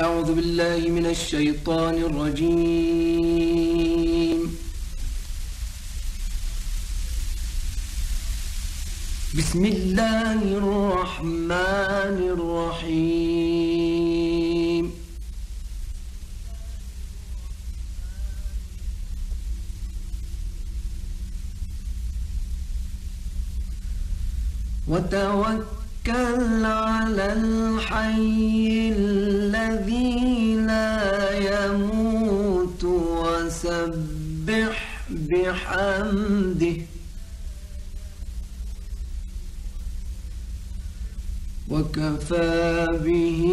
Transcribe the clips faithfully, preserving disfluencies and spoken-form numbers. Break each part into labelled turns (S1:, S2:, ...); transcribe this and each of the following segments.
S1: أعوذ بالله من الشيطان الرجيم. بسم الله الرحمن الرحيم. وتوكل على الحي الذي لا يموت وسبح بحمده وكفى به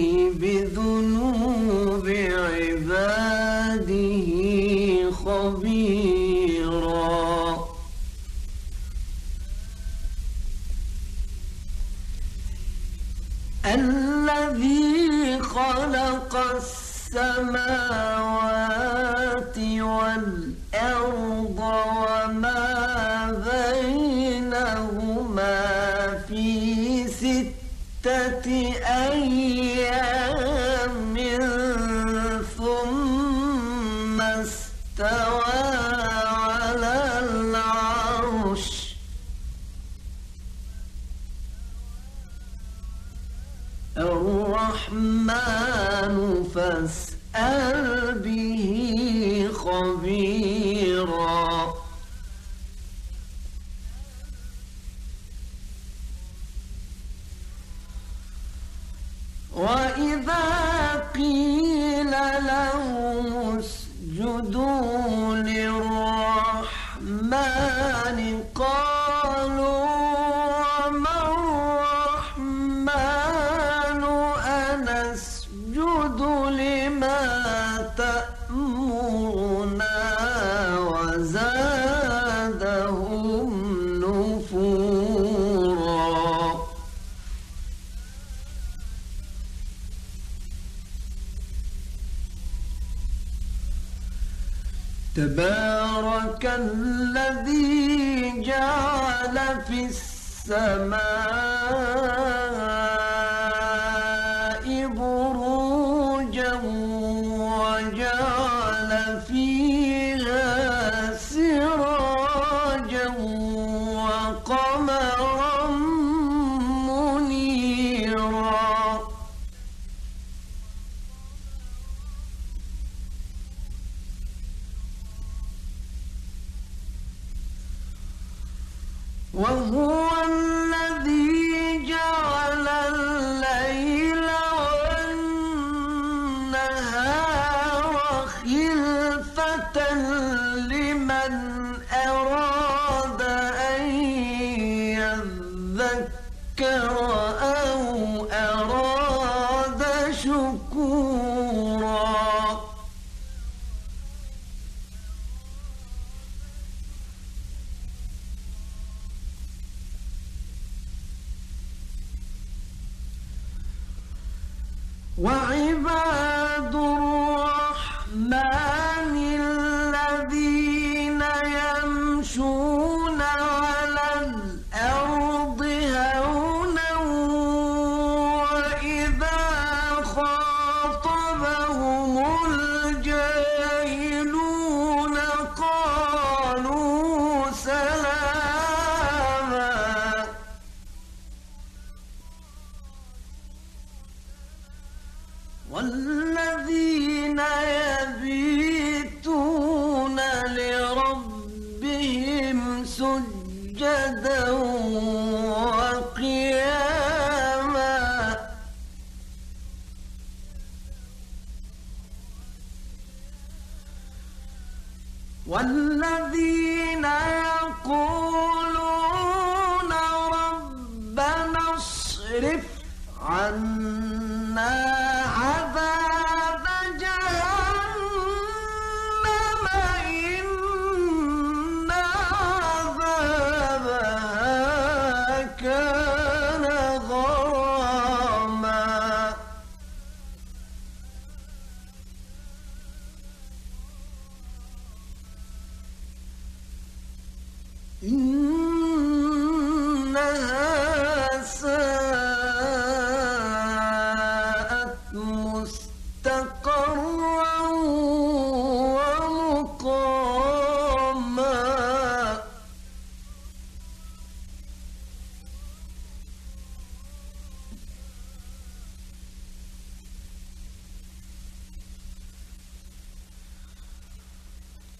S1: بذنوب عباده خبيرا. الذي خلق السماوات والأرض وما بينهما في ستة أيام ثم استوى على العرش. الرحمن فاسأل به خبيرا. وإذا قيل لهم اسجدوا للرحمن قالوا وما الرحمن أنسجد لما تأمرنا وزادهم نفورا. تبارك الذي جعل في السماء بروجا وجعل فيها سراجا وقمرا منيرا. وهو الذي جعل الليل والنهار خلفة لمن أراد أن يذكر أو أراد شكورا. وعباد الرحمن الذين يمشون على الأرض هونا وإذا خاطبهم الجاهلون قالوا سلاما. والذين يبيتون لربهم سجدا وقياما. والذين يقولون ربنا اصرف عنا عذاب جهنم إن عذابها كان غراما. إنها ساءت مستقيما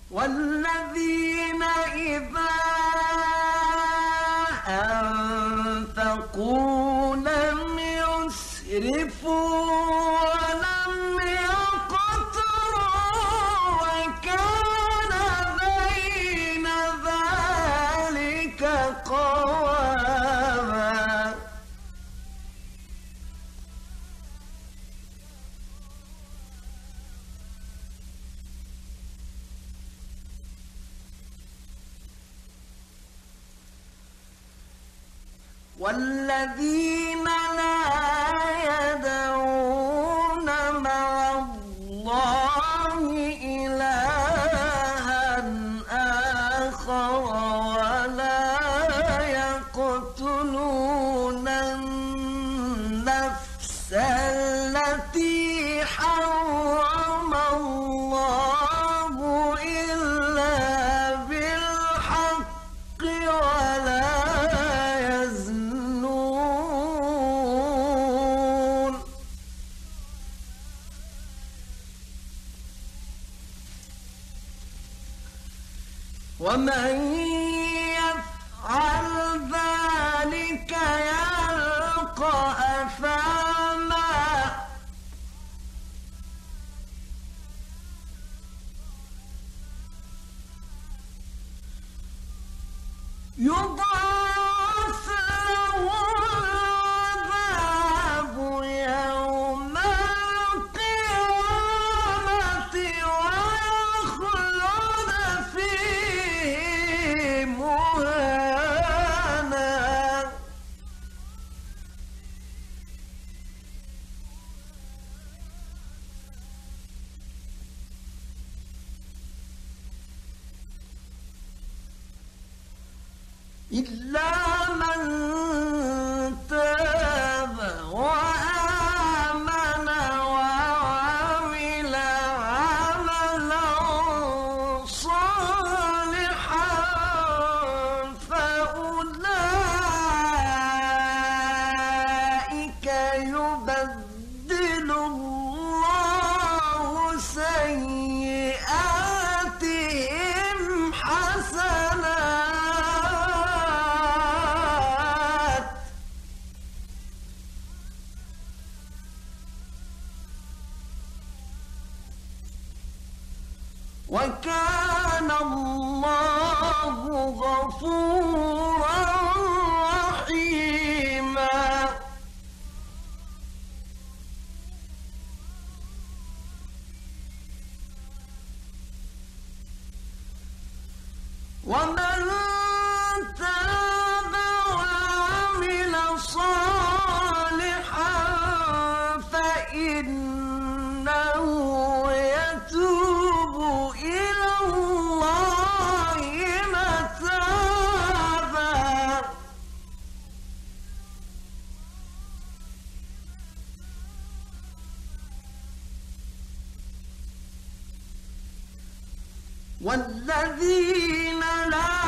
S1: والذين إذا أنفقوا لم يسرفوا ولم يقتروا وكان بين ذلك قواما. والذين لا يدعون مع الله إلها آخر ولا يقتلون النفس التي حرم الله إلا بالحق ولا ومن يفعل ذلك يلقى أثاما. يضاعف له العذاب يوم القيامة ويخلد فيه مهانا. إلا من تاب وآمن وعمل عملا صالحا فأولئك يبدل الله سيئاتهم حسنات وكان الله غفورا رحيما. ومن تاب وعمل صالحا فإنه يتوب إلى الله متابا. والذين لا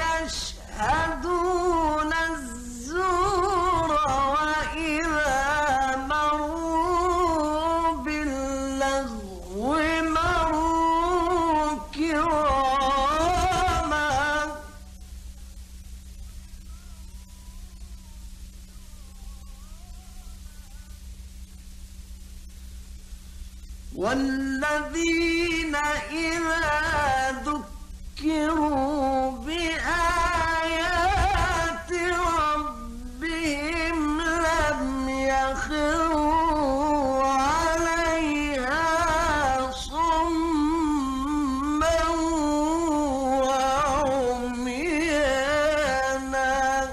S1: يشهدون الزور وإذا مروا باللغو مروا كراما. والذين إذا ذكروا بآيات ربهم لم يخروا عليها صما وعميانا.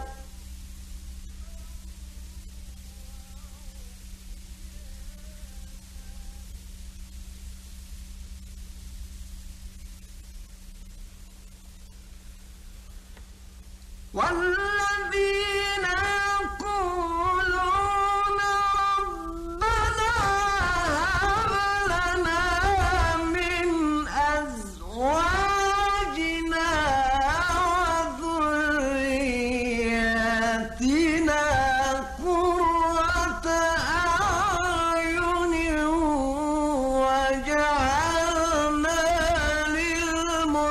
S1: والذين يقولون ربنا هب لنا من أزواجنا وذرياتنا قرة أعين واجعلنا للمتقين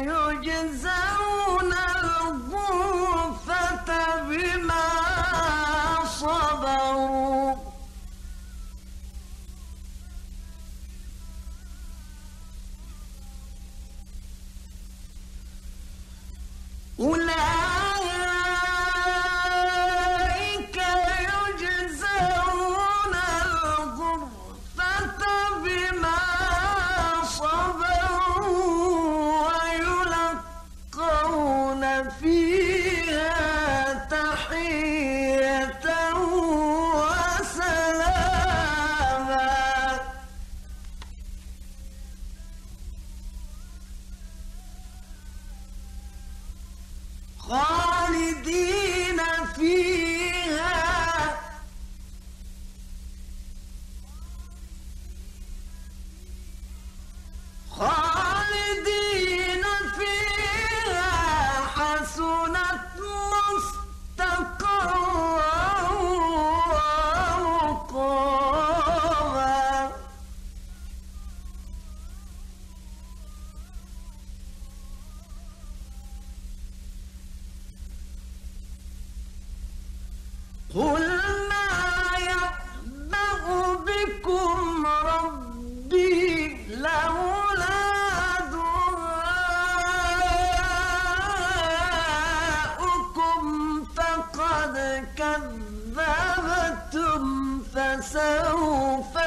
S1: يجزون الغرفة بما صبروا أولئك يجزون الغرفة بما صبروا ويلقون فيها تحية وسلاما خالدين فيها خالدين فيها حسنت مستقرا ومقاما قل ما يعبأ بكم ربي لولا دعاؤكم فقد كذبتم فسوف